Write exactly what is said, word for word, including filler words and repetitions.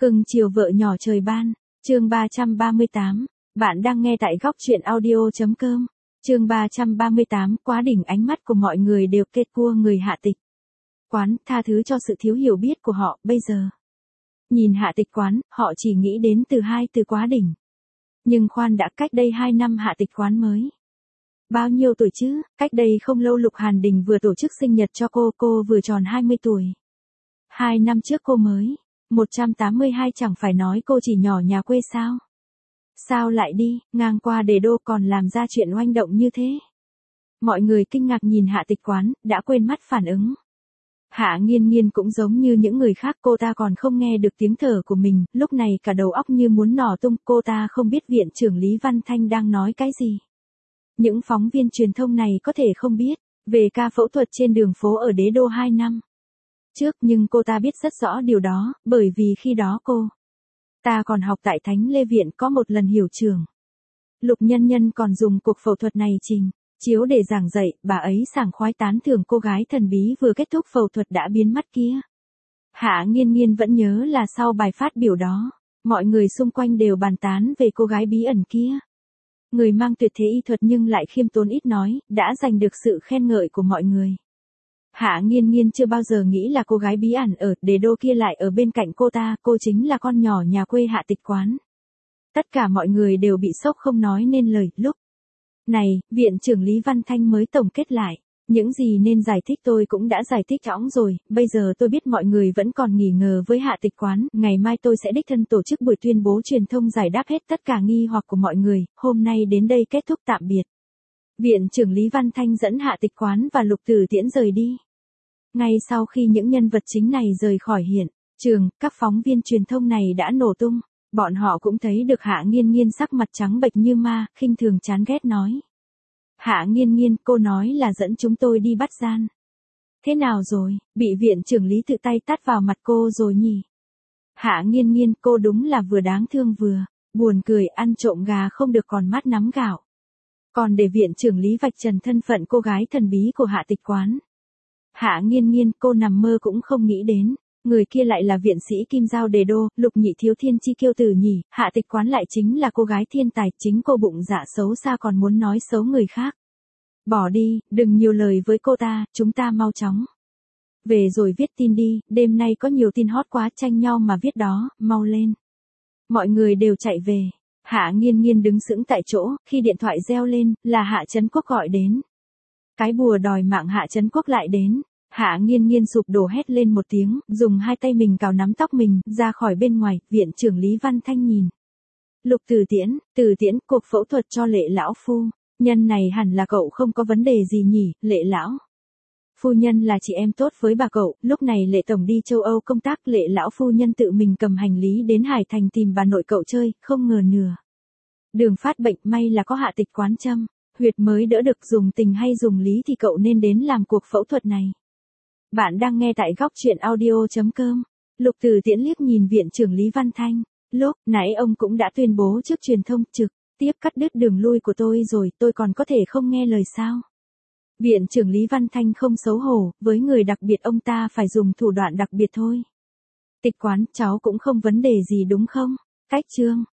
Cưng chiều vợ nhỏ trời ban, chương ba trăm ba mươi tám, bạn đang nghe tại góc truyện audio.com, chương ba trăm ba mươi tám, quá đỉnh ánh mắt của mọi người đều kết cua người Hạ Tịch Quán, tha thứ cho sự thiếu hiểu biết của họ, bây giờ. Nhìn Hạ Tịch Quán, họ chỉ nghĩ đến từ hai từ quá đỉnh. Nhưng khoan đã, cách đây hai năm Hạ Tịch Quán mới. Bao nhiêu tuổi chứ, cách đây không lâu Lục Hàn Đình vừa tổ chức sinh nhật cho cô, cô vừa tròn hai mươi tuổi. Hai năm trước cô mới. một trăm tám mươi hai chẳng phải nói cô chỉ nhỏ nhà quê sao? Sao lại đi, ngang qua Đế Đô còn làm ra chuyện oanh động như thế? Mọi người kinh ngạc nhìn Hạ Tịch Quán, đã quên mất phản ứng. Hạ Nghiên Nghiên cũng giống như những người khác, cô ta còn không nghe được tiếng thở của mình, lúc này cả đầu óc như muốn nổ tung, cô ta không biết viện trưởng Lý Văn Thanh đang nói cái gì. Những phóng viên truyền thông này có thể không biết, về ca phẫu thuật trên đường phố ở Đế Đô hai năm trước, nhưng cô ta biết rất rõ điều đó, bởi vì khi đó cô ta còn học tại Thánh Lê Viện, có một lần hiệu trưởng Lục Nhân Nhân còn dùng cuộc phẫu thuật này trình chiếu để giảng dạy, bà ấy sảng khoái tán thưởng cô gái thần bí vừa kết thúc phẫu thuật đã biến mất kia. Hạ Nghiên Nghiên vẫn nhớ là sau bài phát biểu đó, mọi người xung quanh đều bàn tán về cô gái bí ẩn kia. Người mang tuyệt thế y thuật nhưng lại khiêm tốn ít nói, đã giành được sự khen ngợi của mọi người. Hạ Nghiên Nghiên chưa bao giờ nghĩ là cô gái bí ẩn ở Đế Đô kia lại ở bên cạnh cô ta, cô chính là con nhỏ nhà quê Hạ Tịch Quán. Tất cả mọi người đều bị sốc không nói nên lời. Lúc này, viện trưởng Lý Văn Thanh mới tổng kết lại. Những gì nên giải thích tôi cũng đã giải thích rõ rồi, bây giờ tôi biết mọi người vẫn còn nghi ngờ với Hạ Tịch Quán, ngày mai tôi sẽ đích thân tổ chức buổi tuyên bố truyền thông giải đáp hết tất cả nghi hoặc của mọi người, hôm nay đến đây kết thúc, tạm biệt. Viện trưởng Lý Văn Thanh dẫn Hạ Tịch Quán và Lục Tử Tiễn rời đi. Ngay sau khi những nhân vật chính này rời khỏi hiện trường, các phóng viên truyền thông này đã nổ tung. Bọn họ cũng thấy được Hạ Nghiên Nghiên sắc mặt trắng bệch như ma, khinh thường chán ghét nói. Hạ Nghiên Nghiên, cô nói là dẫn chúng tôi đi bắt gian. Thế nào rồi, bị viện trưởng Lý tự tay tát vào mặt cô rồi nhỉ? Hạ Nghiên Nghiên, cô đúng là vừa đáng thương vừa buồn cười, ăn trộm gà không được còn mắt nắm gạo. Còn để viện trưởng Lý vạch trần thân phận cô gái thần bí của Hạ Tịch Quán. Hạ Nghiên Nghiên, cô nằm mơ cũng không nghĩ đến, người kia lại là viện sĩ Kim Giao Đế Đô, Lục Nhị Thiếu Thiên Chi Kiêu Tử nhỉ, Hạ Tịch Quán lại chính là cô gái thiên tài, chính cô bụng dạ xấu xa còn muốn nói xấu người khác. Bỏ đi, đừng nhiều lời với cô ta, chúng ta mau chóng về rồi viết tin đi, đêm nay có nhiều tin hot quá, tranh nhau mà viết đó, mau lên. Mọi người đều chạy về. Hạ Nghiên Nghiên đứng sững tại chỗ, khi điện thoại reo lên, là Hạ Chấn Quốc gọi đến. Cái bùa đòi mạng Hạ Chấn Quốc lại đến. Hạ Nghiên Nghiên sụp đổ hét lên một tiếng, dùng hai tay mình cào nắm tóc mình, ra khỏi bên ngoài, viện trưởng Lý Văn Thanh nhìn. Lục Tử Tiễn, Tử Tiễn, cuộc phẫu thuật cho Lệ lão phu nhân này hẳn là cậu không có vấn đề gì nhỉ, Lệ lão phu nhân là chị em tốt với bà cậu, lúc này Lệ tổng đi châu Âu công tác, Lệ lão phu nhân tự mình cầm hành lý đến Hải Thành tìm bà nội cậu chơi, không ngờ nửa đường phát bệnh, may là có Hạ Tịch Quán châm huyệt mới đỡ được, dùng tình hay dùng lý thì cậu nên đến làm cuộc phẫu thuật này. Bạn đang nghe tại góc truyện audio.com. Lục Tử Tiễn liếc nhìn viện trưởng Lý Văn Thanh. Lúc nãy ông cũng đã tuyên bố trước truyền thông, trực tiếp cắt đứt đường lui của tôi rồi, tôi còn có thể không nghe lời sao? Viện trưởng Lý Văn Thanh không xấu hổ, với người đặc biệt ông ta phải dùng thủ đoạn đặc biệt thôi. Tịch Quán, cháu cũng không vấn đề gì đúng không? Cách chương